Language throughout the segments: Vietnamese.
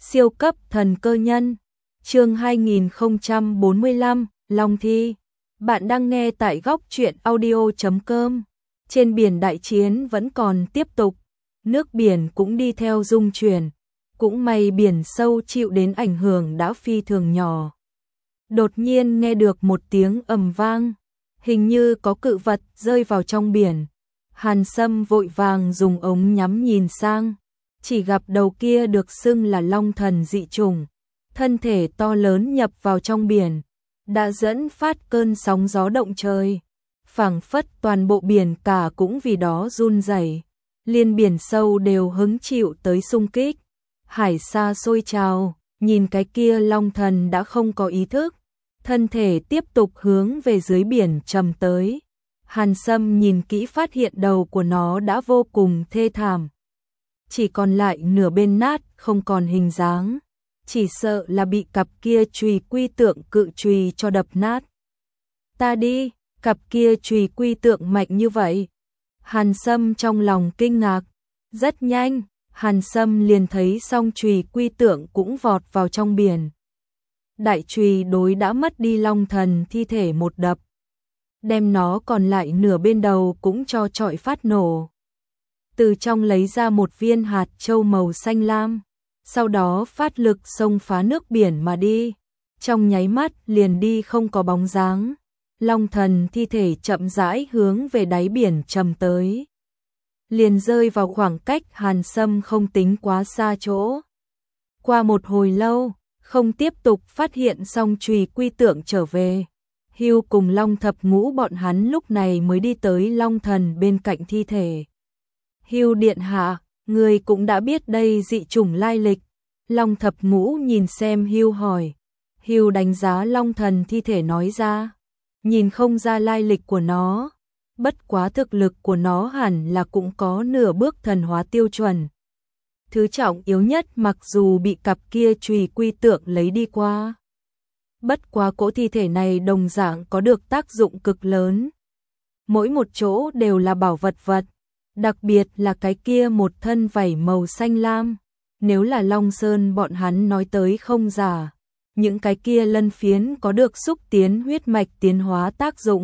Siêu cấp thần cơ nhân. Chương 2045, Long thi. Bạn đang nghe tại góc truyện audio.com. Trên biển đại chiến vẫn còn tiếp tục, nước biển cũng đi theo dung chuyển, cũng may biển sâu chịu đến ảnh hưởng đã phi thường nhỏ. Đột nhiên nghe được một tiếng ầm vang, hình như có cự vật rơi vào trong biển. Hàn Sâm vội vàng dùng ống nhắm nhìn sang, chỉ gặp đầu kia được xưng là long thần dị chủng, thân thể to lớn nhập vào trong biển, đã dẫn phát cơn sóng gió động trời, phảng phất toàn bộ biển cả cũng vì đó run rẩy, liên biển sâu đều hứng chịu tới xung kích. Hải sa sôi trào, nhìn cái kia long thần đã không có ý thức, thân thể tiếp tục hướng về dưới biển trầm tới. Hàn Sâm nhìn kỹ phát hiện đầu của nó đã vô cùng thê thảm, chỉ còn lại nửa bên nát, không còn hình dáng, chỉ sợ là bị cặp kia chùy quy tượng cự chùy cho đập nát. Ta đi, cặp kia chùy quy tượng mạnh như vậy. Hàn Sâm trong lòng kinh ngạc. Rất nhanh, Hàn Sâm liền thấy song chùy quy tượng cũng vọt vào trong biển. Đại chùy đối đã mất đi long thần thi thể một đập, đem nó còn lại nửa bên đầu cũng cho trọi phát nổ. Từ trong lấy ra một viên hạt châu màu xanh lam, sau đó phát lực xông phá nước biển mà đi, trong nháy mắt liền đi không có bóng dáng. Long thần thi thể chậm rãi hướng về đáy biển trầm tới, liền rơi vào khoảng cách Hàn Sâm không tính quá xa chỗ. Qua một hồi lâu, không tiếp tục phát hiện song chùy quy tượng trở về, Hưu cùng Long Thập Ngũ bọn hắn lúc này mới đi tới long thần bên cạnh thi thể. Hưu điện hạ, người cũng đã biết đây dị chủng lai lịch. Long Thập Ngũ nhìn xem Hưu hỏi. Hưu đánh giá long thần thi thể nói ra, nhìn không ra lai lịch của nó, bất quá thực lực của nó hẳn là cũng có nửa bước thần hóa tiêu chuẩn. Thứ trọng yếu nhất mặc dù bị cặp kia chùy quy tượng lấy đi qua, bất quá cỗ thi thể này đồng dạng có được tác dụng cực lớn. Mỗi một chỗ đều là bảo vật, đặc biệt là cái kia một thân vảy màu xanh lam. Nếu là Long Sơn bọn hắn nói tới không giả, những cái kia lân phiến có được xúc tiến huyết mạch tiến hóa tác dụng,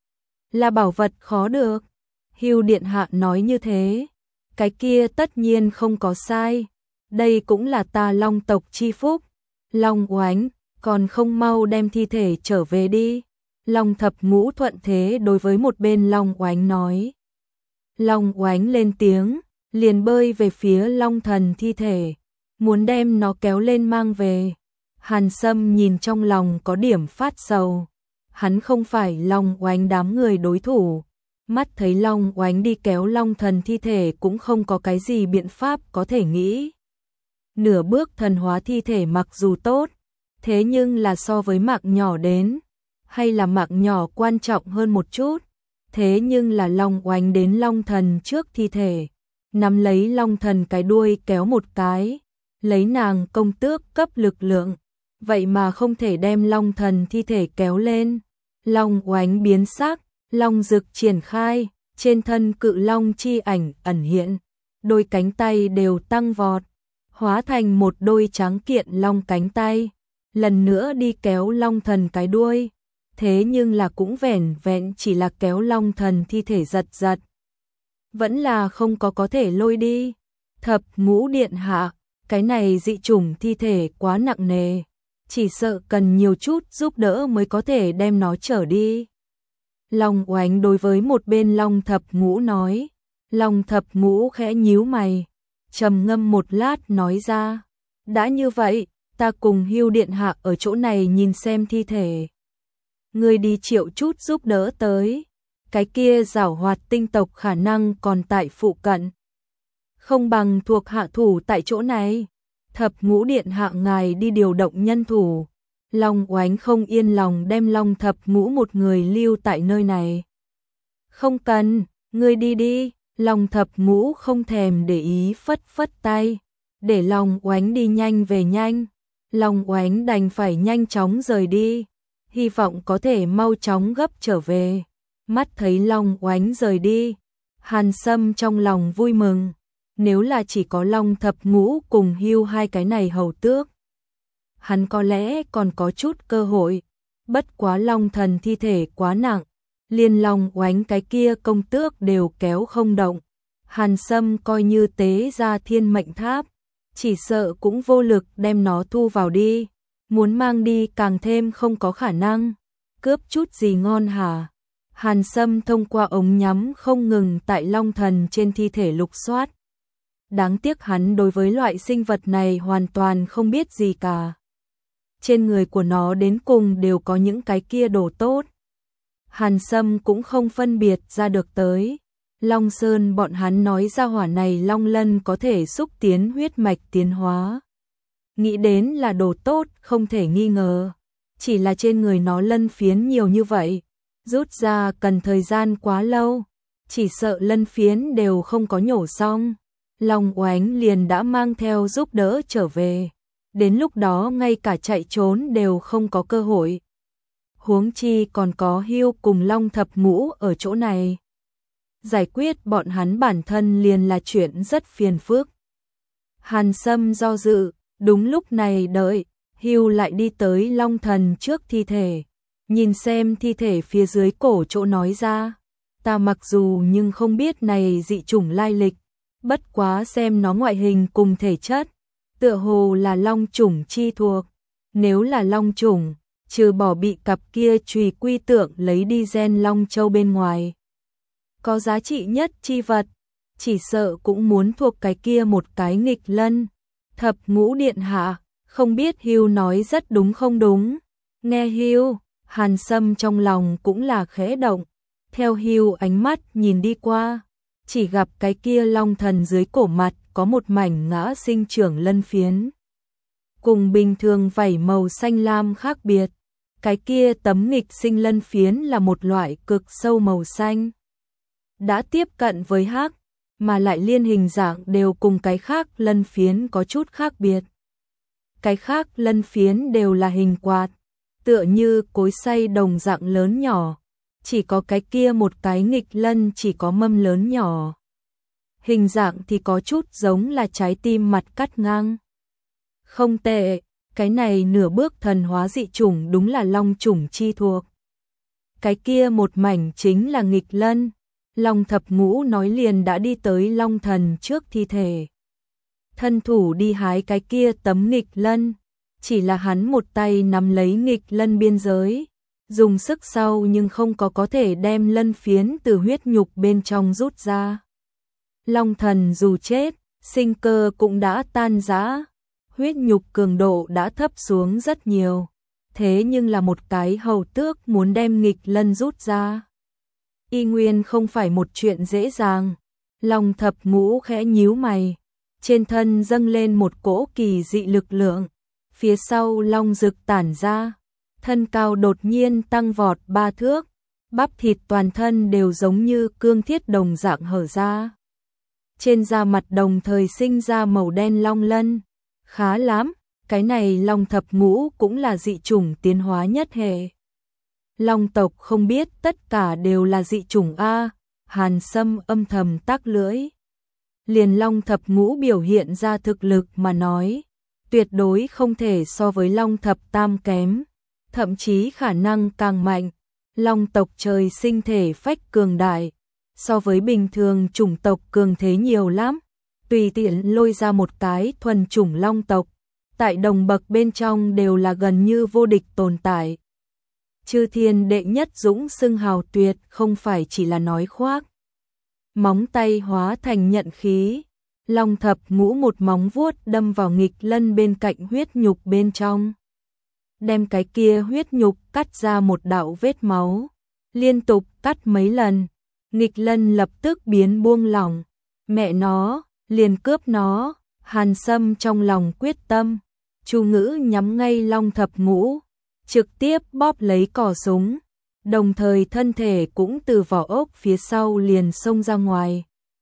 là bảo vật khó được. Hưu điện hạ nói như thế, cái kia tất nhiên không có sai, đây cũng là ta Long tộc chi phúc. Long Oánh, còn không mau đem thi thể trở về đi. Long Thập Ngũ thuận thế đối với một bên Long Oánh nói. Long Oánh lên tiếng, liền bơi về phía long thần thi thể, muốn đem nó kéo lên mang về. Hàn Sâm nhìn trong lòng có điểm phát sầu, hắn không phải Long Oánh đám người đối thủ, mắt thấy Long Oánh đi kéo long thần thi thể cũng không có cái gì biện pháp có thể nghĩ. Nửa bước thần hóa thi thể mặc dù tốt, thế nhưng là so với mạng nhỏ đến, hay là mạng nhỏ quan trọng hơn một chút. Thế nhưng là Long Oánh đến long thần trước thi thể, nắm lấy long thần cái đuôi kéo một cái, lấy nàng công tước cấp lực lượng, vậy mà không thể đem long thần thi thể kéo lên. Long Oánh biến sắc, long dực triển khai, trên thân cự long chi ảnh ẩn hiện, đôi cánh tay đều tăng vọt, hóa thành một đôi trắng kiện long cánh tay, lần nữa đi kéo long thần cái đuôi. Thế nhưng là cũng vẻn vẹn chỉ là kéo long thần thi thể giật, vẫn là không có thể lôi đi. Thập Ngũ điện hạ, cái này dị chủng thi thể quá nặng nề, chỉ sợ cần nhiều chút giúp đỡ mới có thể đem nó trở đi. Long Oánh đối với một bên Long Thập Ngũ nói. Long Thập Ngũ khẽ nhíu mày, trầm ngâm một lát nói ra, đã như vậy, ta cùng Hưu điện hạ ở chỗ này nhìn xem thi thể, người đi triệu chút giúp đỡ tới, cái kia giảo hoạt tinh tộc khả năng còn tại phụ cận, không bằng thuộc hạ thủ tại chỗ này. Thập Ngũ điện hạ ngài đi điều động nhân thủ. Long Oánh không yên lòng đem Long Thập Ngũ một người lưu tại nơi này. Không cần, ngươi đi đi. Long Thập Ngũ không thèm để ý phất phất tay, để Long Oánh đi nhanh về nhanh. Long Oánh đành phải nhanh chóng rời đi, hy vọng có thể mau chóng gấp trở về. Mắt thấy Long Oánh rời đi, Hàn Sâm trong lòng vui mừng, nếu là chỉ có Long Thập Ngũ cùng Hưu hai cái này hầu tước, hắn có lẽ còn có chút cơ hội, bất quá Long Thần thi thể quá nặng, Liên Long Oánh cái kia công tước đều kéo không động, Hàn Sâm coi như tế ra thiên mệnh tháp, chỉ sợ cũng vô lực đem nó thu vào đi, muốn mang đi càng thêm không có khả năng, cướp chút gì ngon hả? Hàn Sâm thông qua ống nhắm không ngừng tại Long Thần trên thi thể lục soát. Đáng tiếc hắn đối với loại sinh vật này hoàn toàn không biết gì cả. Trên người của nó đến cùng đều có những cái kia đồ tốt. Hàn Sâm cũng không phân biệt ra được tới. Long Sơn bọn hắn nói ra hỏa này Long Lân có thể xúc tiến huyết mạch tiến hóa. Nghĩ đến là đồ tốt không thể nghi ngờ. Chỉ là trên người nó lân phiến nhiều như vậy, rút ra cần thời gian quá lâu, chỉ sợ lân phiến đều không có nhổ xong. Long Oánh liền đã mang theo giúp đỡ trở về, đến lúc đó ngay cả chạy trốn đều không có cơ hội. Huống chi còn có Hưu cùng Long Thập Ngũ ở chỗ này. Giải quyết bọn hắn bản thân liền là chuyện rất phiền phức. Hàn Sâm do dự, đúng lúc này đợi, Hưu lại đi tới Long Thần trước thi thể, nhìn xem thi thể phía dưới cổ chỗ nói ra, ta mặc dù nhưng không biết này dị chủng lai lịch, bất quá xem nó ngoại hình cùng thể chất, tựa hồ là long chủng chi thuộc, nếu là long chủng, trừ bỏ bị cặp kia chùy quy tượng lấy đi gen long châu bên ngoài, có giá trị nhất chi vật, chỉ sợ cũng muốn thuộc cái kia một cái nghịch lân. Thập Ngũ điện hạ, không biết Hưu nói rất đúng không đúng. Nghe Hưu, Hàn Sâm trong lòng cũng là khẽ động, theo Hưu ánh mắt nhìn đi qua, chỉ gặp cái kia Long Thần dưới cổ mặt có một mảnh ngã sinh trưởng lân phiến. Cùng bình thường vảy màu xanh lam khác biệt, cái kia tấm nghịch sinh lân phiến là một loại cực sâu màu xanh. Đã tiếp cận với hắc, mà lại liên hình dạng đều cùng cái khác lân phiến có chút khác biệt. Cái khác lân phiến đều là hình quạt, tựa như cối xay đồng dạng lớn nhỏ, chỉ có cái kia một cái nghịch lân chỉ có mâm lớn nhỏ. Hình dạng thì có chút giống là trái tim mặt cắt ngang. Không tệ, cái này nửa bước thần hóa dị chủng đúng là long chủng chi thuộc. Cái kia một mảnh chính là nghịch lân. Long Thập Ngũ nói liền đã đi tới Long Thần trước thi thể. Thân thủ đi hái cái kia tấm nghịch lân, chỉ là hắn một tay nắm lấy nghịch lân biên giới, dùng sức sau nhưng không có thể đem lân phiến từ huyết nhục bên trong rút ra. Long Thần dù chết, sinh cơ cũng đã tan rã, huyết nhục cường độ đã thấp xuống rất nhiều, thế nhưng là một cái hầu tước muốn đem nghịch lân rút ra, y nguyên không phải một chuyện dễ dàng. Long Thập Ngũ khẽ nhíu mày, trên thân dâng lên một cỗ kỳ dị lực lượng, phía sau long rực tản ra, thân cao đột nhiên tăng vọt 3 thước, bắp thịt toàn thân đều giống như cương thiết đồng dạng hở ra. Trên da mặt đồng thời sinh ra màu đen long lân, khá lắm, cái này Long Thập Ngũ cũng là dị chủng tiến hóa nhất hệ. Long tộc không biết tất cả đều là dị chủng a. Hàn Sâm âm thầm tắc lưỡi. Liền Long Thập Ngũ biểu hiện ra thực lực mà nói, tuyệt đối không thể so với Long Thập Tam kém, thậm chí khả năng càng mạnh. Long tộc trời sinh thể phách cường đại, so với bình thường chủng tộc cường thế nhiều lắm, tùy tiện lôi ra một cái thuần chủng long tộc, tại đồng bậc bên trong đều là gần như vô địch tồn tại. Chư thiên đệ nhất dũng xưng hào tuyệt không phải chỉ là nói khoác. Móng tay hóa thành nhận khí, Long Thập Ngũ một móng vuốt đâm vào nghịch lân bên cạnh huyết nhục bên trong, đem cái kia huyết nhục cắt ra một đạo vết máu, liên tục cắt mấy lần, nghịch lân lập tức biến buông lỏng, mẹ nó, liền cướp nó. Hàn Sâm trong lòng quyết tâm, chú ngữ nhắm ngay Long Thập Ngũ, trực tiếp bóp lấy cò súng, đồng thời thân thể cũng từ vỏ ốc phía sau liền xông ra ngoài.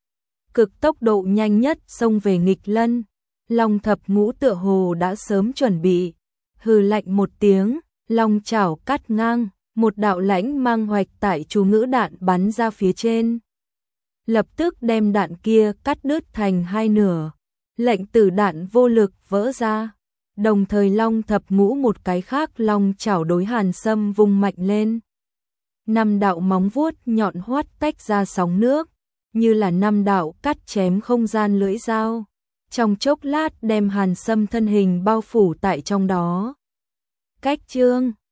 Cực tốc độ nhanh nhất xông về nghịch lân, Long Thập Ngũ tựa hồ đã sớm chuẩn bị, hừ lạnh một tiếng, long chảo cắt ngang, một đạo lãnh mang hoạch tại chú ngữ đạn bắn ra phía trên. lập tức đem đạn kia cắt đứt thành hai nửa. Lệnh tử đạn vô lực vỡ ra. Đồng thời Long Thập Ngũ một cái khác long chảo đối Hàn Sâm vung mạnh lên. 5 đạo móng vuốt nhọn hoắt tách ra sóng nước, như là 5 đạo cắt chém không gian lưỡi dao. Trong chốc lát đem Hàn Sâm thân hình bao phủ tại trong đó. Cách chương